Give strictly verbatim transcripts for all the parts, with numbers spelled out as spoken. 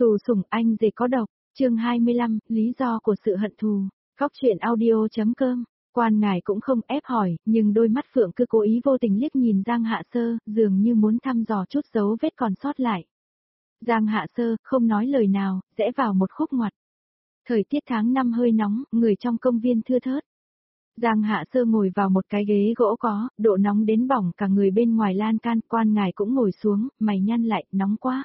Tù sủng anh rể có độc, chương hai mươi lăm, lý do của sự hận thù, Cóc truyện audio.com, quan ngài cũng không ép hỏi, nhưng đôi mắt Phượng cứ cố ý vô tình liếc nhìn Giang Hạ Sơ, dường như muốn thăm dò chút dấu vết còn sót lại. Giang Hạ Sơ không nói lời nào, rẽ vào một khúc ngoặt. Thời tiết tháng năm hơi nóng, người trong công viên thưa thớt. Giang Hạ Sơ ngồi vào một cái ghế gỗ có, độ nóng đến bỏng cả người bên ngoài lan can, quan ngài cũng ngồi xuống, mày nhăn lại, nóng quá.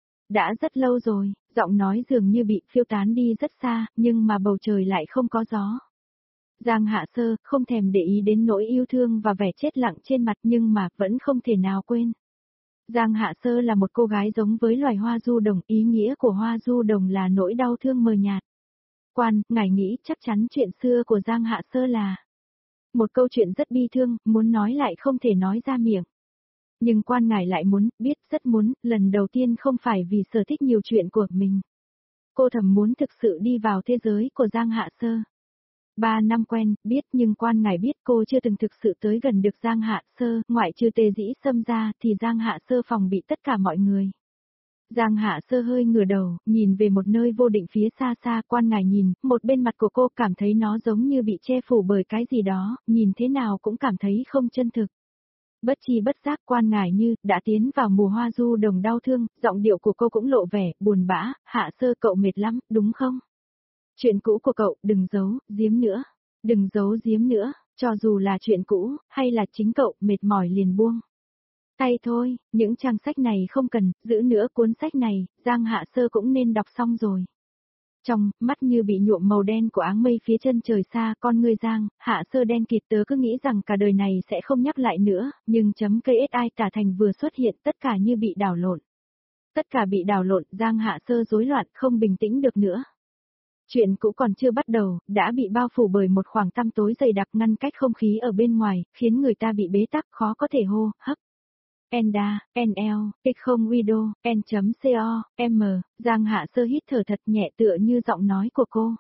Đã rất lâu rồi, giọng nói dường như bị phiêu tán đi rất xa, nhưng mà bầu trời lại không có gió. Giang Hạ Sơ không thèm để ý đến nỗi yêu thương và vẻ chết lặng trên mặt nhưng mà vẫn không thể nào quên. Giang Hạ Sơ là một cô gái giống với loài hoa du đồng, ý nghĩa của hoa du đồng là nỗi đau thương mờ nhạt. Quan, ngài nghĩ chắc chắn chuyện xưa của Giang Hạ Sơ là một câu chuyện rất bi thương, muốn nói lại không thể nói ra miệng. Nhưng quan ngài lại muốn, biết, rất muốn, lần đầu tiên không phải vì sở thích nhiều chuyện của mình. Cô thầm muốn thực sự đi vào thế giới của Giang Hạ Sơ. Ba năm quen, biết nhưng quan ngài biết cô chưa từng thực sự tới gần được Giang Hạ Sơ, ngoại trừ Tề Dĩ Sâm ra thì Giang Hạ Sơ phòng bị tất cả mọi người. Giang Hạ Sơ hơi ngửa đầu, nhìn về một nơi vô định phía xa xa, quan ngài nhìn, một bên mặt của cô cảm thấy nó giống như bị che phủ bởi cái gì đó, nhìn thế nào cũng cảm thấy không chân thực. Bất chi bất giác quan ngài như đã tiến vào mùa hoa du đồng đau thương, giọng điệu của cô cũng lộ vẻ buồn bã. Hạ Sơ, cậu mệt lắm, đúng không? Chuyện cũ của cậu, đừng giấu, giếm nữa. Đừng giấu giếm nữa, cho dù là chuyện cũ, hay là chính cậu, mệt mỏi liền buông tay thôi, những trang sách này không cần, giữ nữa cuốn sách này, Giang Hạ Sơ cũng nên đọc xong rồi. Trong mắt như bị nhuộm màu đen của áng mây phía chân trời xa, con người Giang Hạ Sơ đen kịt, tớ cứ nghĩ rằng cả đời này sẽ không nhắc lại nữa, nhưng chấm cây ét i tả thành vừa xuất hiện, tất cả như bị đảo lộn. Tất cả bị đảo lộn, Giang Hạ Sơ rối loạn, không bình tĩnh được nữa. Chuyện cũ còn chưa bắt đầu, đã bị bao phủ bởi một khoảng tăm tối dày đặc ngăn cách không khí ở bên ngoài, khiến người ta bị bế tắc, khó có thể hô hấp. Enda, en lờ, x không widow, n.co, m, Giang Hạ Sơ hít thở thật nhẹ tựa như giọng nói của cô.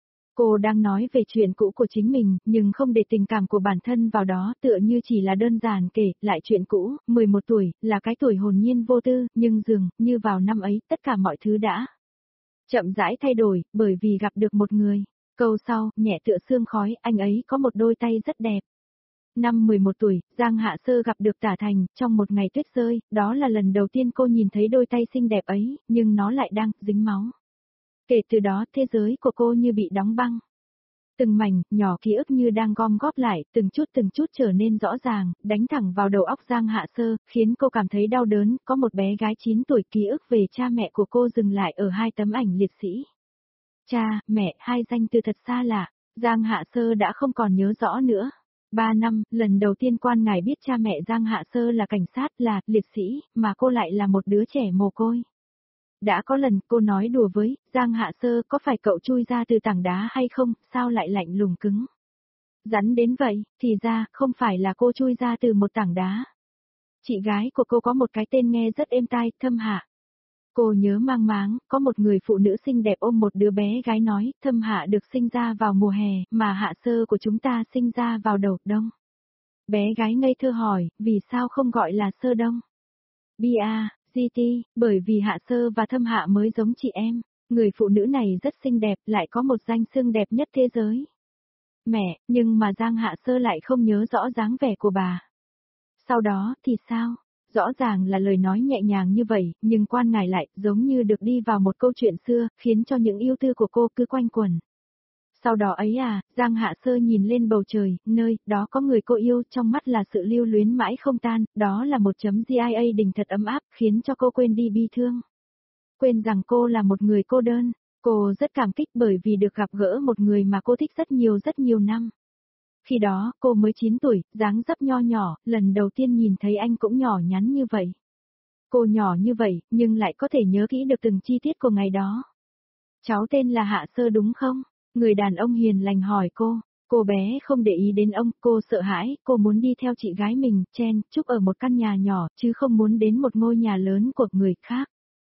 Cô đang nói về chuyện cũ của chính mình, nhưng không để tình cảm của bản thân vào đó, tựa như chỉ là đơn giản kể lại chuyện cũ. Mười một tuổi, là cái tuổi hồn nhiên vô tư, nhưng dường như vào năm ấy, tất cả mọi thứ đã chậm rãi thay đổi, bởi vì gặp được một người. Câu sau, nhẹ tựa sương khói, anh ấy có một đôi tay rất đẹp. Năm mười một tuổi, Giang Hạ Sơ gặp được Tả Thành, trong một ngày tuyết rơi, đó là lần đầu tiên cô nhìn thấy đôi tay xinh đẹp ấy, nhưng nó lại đang dính máu. Kể từ đó, thế giới của cô như bị đóng băng. Từng mảnh, nhỏ ký ức như đang gom góp lại, từng chút từng chút trở nên rõ ràng, đánh thẳng vào đầu óc Giang Hạ Sơ, khiến cô cảm thấy đau đớn. Có một bé gái chín tuổi, ký ức về cha mẹ của cô dừng lại ở hai tấm ảnh liệt sĩ. Cha, mẹ, hai danh từ thật xa lạ, Giang Hạ Sơ đã không còn nhớ rõ nữa. Ba năm, lần đầu tiên quan ngài biết cha mẹ Giang Hạ Sơ là cảnh sát, là liệt sĩ, mà cô lại là một đứa trẻ mồ côi. Đã có lần cô nói đùa với Giang Hạ Sơ, có phải cậu chui ra từ tảng đá hay không, sao lại lạnh lùng cứng rắn đến vậy, thì ra không phải là cô chui ra từ một tảng đá. Chị gái của cô có một cái tên nghe rất êm tai, Thâm Hạ. Cô nhớ mang máng, có một người phụ nữ xinh đẹp ôm một đứa bé gái nói, Thâm Hạ được sinh ra vào mùa hè, mà Hạ Sơ của chúng ta sinh ra vào đầu đông. Bé gái ngây thơ hỏi, vì sao không gọi là Sơ Đông? Bia, giê tê, bởi vì Hạ Sơ và Thâm Hạ mới giống chị em. Người phụ nữ này rất xinh đẹp, lại có một danh xưng đẹp nhất thế giới. Mẹ, nhưng mà Giang Hạ Sơ lại không nhớ rõ dáng vẻ của bà. Sau đó, thì sao? Rõ ràng là lời nói nhẹ nhàng như vậy, nhưng quan ngài lại giống như được đi vào một câu chuyện xưa, khiến cho những yêu tư của cô cứ quanh quẩn. Sau đó ấy à, Giang Hạ Sơ nhìn lên bầu trời, nơi đó có người cô yêu, trong mắt là sự lưu luyến mãi không tan, đó là một chấm giê i a đình thật ấm áp, khiến cho cô quên đi bi thương. Quên rằng cô là một người cô đơn, cô rất cảm kích bởi vì được gặp gỡ một người mà cô thích rất nhiều rất nhiều năm. Khi đó, cô mới chín tuổi, dáng dấp nho nhỏ, lần đầu tiên nhìn thấy anh cũng nhỏ nhắn như vậy. Cô nhỏ như vậy, nhưng lại có thể nhớ kỹ được từng chi tiết của ngày đó. Cháu tên là Hạ Sơ đúng không? Người đàn ông hiền lành hỏi cô. Cô bé không để ý đến ông, cô sợ hãi, cô muốn đi theo chị gái mình, chen chúc ở một căn nhà nhỏ, chứ không muốn đến một ngôi nhà lớn của người khác.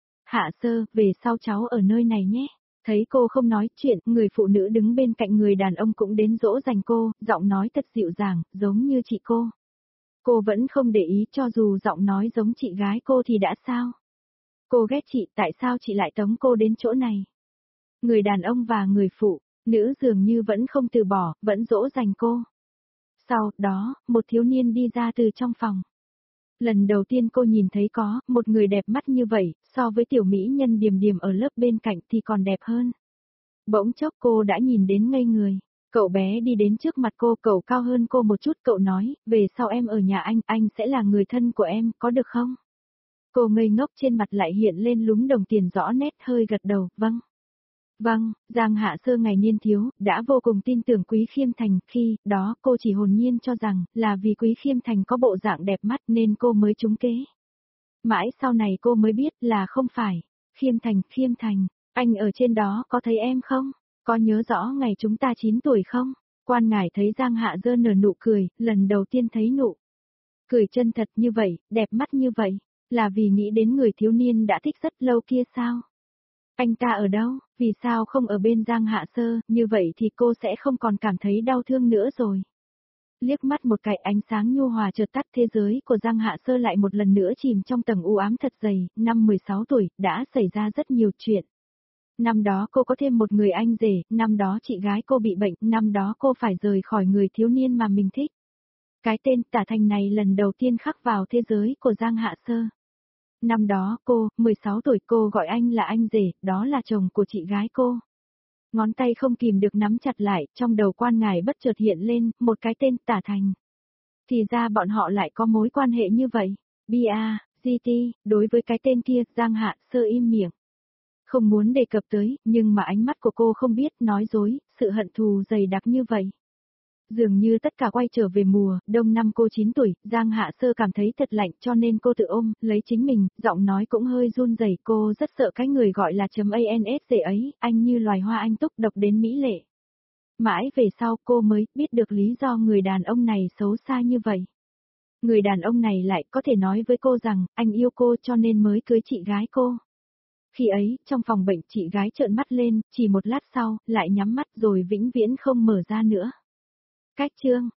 Hạ Sơ, về sau cháu ở nơi này nhé. Thấy cô không nói chuyện, người phụ nữ đứng bên cạnh người đàn ông cũng đến dỗ dành cô, giọng nói thật dịu dàng, giống như chị cô. Cô vẫn không để ý, cho dù giọng nói giống chị gái cô thì đã sao? Cô ghét chị, tại sao chị lại tống cô đến chỗ này? Người đàn ông và người phụ nữ dường như vẫn không từ bỏ, vẫn dỗ dành cô. Sau đó, một thiếu niên đi ra từ trong phòng. Lần đầu tiên cô nhìn thấy có một người đẹp mắt như vậy, so với tiểu mỹ nhân Điềm Điềm ở lớp bên cạnh thì còn đẹp hơn. Bỗng chốc cô đã nhìn đến ngây người. Cậu bé đi đến trước mặt cô, cậu cao hơn cô một chút, cậu nói, về sau em ở nhà anh, anh sẽ là người thân của em, có được không? Cô ngây ngốc, trên mặt lại hiện lên lúm đồng tiền rõ nét, hơi gật đầu, vâng. Vâng, Giang Hạ Sơ ngày niên thiếu, đã vô cùng tin tưởng Quý Khiêm Thành, khi đó cô chỉ hồn nhiên cho rằng, là vì Quý Khiêm Thành có bộ dạng đẹp mắt nên cô mới trúng kế. Mãi sau này cô mới biết là không phải. Khiêm Thành, Khiêm Thành, anh ở trên đó có thấy em không? Có nhớ rõ ngày chúng ta chín tuổi không? Quan ngải thấy Giang Hạ Dơ nở nụ cười, lần đầu tiên thấy nụ cười chân thật như vậy, đẹp mắt như vậy, là vì nghĩ đến người thiếu niên đã thích rất lâu kia sao? Anh ta ở đâu, vì sao không ở bên Giang Hạ Sơ, như vậy thì cô sẽ không còn cảm thấy đau thương nữa rồi. Liếc mắt một cái, ánh sáng nhu hòa chợt tắt, thế giới của Giang Hạ Sơ lại một lần nữa chìm trong tầng u ám thật dày. Năm mười sáu tuổi, đã xảy ra rất nhiều chuyện. Năm đó cô có thêm một người anh rể, năm đó chị gái cô bị bệnh, năm đó cô phải rời khỏi người thiếu niên mà mình thích. Cái tên Tả Thành này lần đầu tiên khắc vào thế giới của Giang Hạ Sơ. Năm đó cô, mười sáu tuổi, cô gọi anh là anh rể, đó là chồng của chị gái cô. Ngón tay không kìm được nắm chặt lại, trong đầu quan ngải bất chợt hiện lên, một cái tên Tả Thành. Thì ra bọn họ lại có mối quan hệ như vậy. bê a, giê tê, đối với cái tên kia, Giang Hạ Sơ im miệng. Không muốn đề cập tới, nhưng mà ánh mắt của cô không biết nói dối, sự hận thù dày đặc như vậy. Dường như tất cả quay trở về mùa đông năm cô chín tuổi, Giang Hạ Sơ cảm thấy thật lạnh cho nên cô tự ôm, lấy chính mình, giọng nói cũng hơi run rẩy, cô rất sợ cái người gọi là chấm ans rể ấy, anh như loài hoa anh túc độc đến mỹ lệ. Mãi về sau cô mới biết được lý do người đàn ông này xấu xa như vậy. Người đàn ông này lại có thể nói với cô rằng, anh yêu cô cho nên mới cưới chị gái cô. Khi ấy, trong phòng bệnh chị gái trợn mắt lên, chỉ một lát sau, lại nhắm mắt rồi vĩnh viễn không mở ra nữa. Cách chương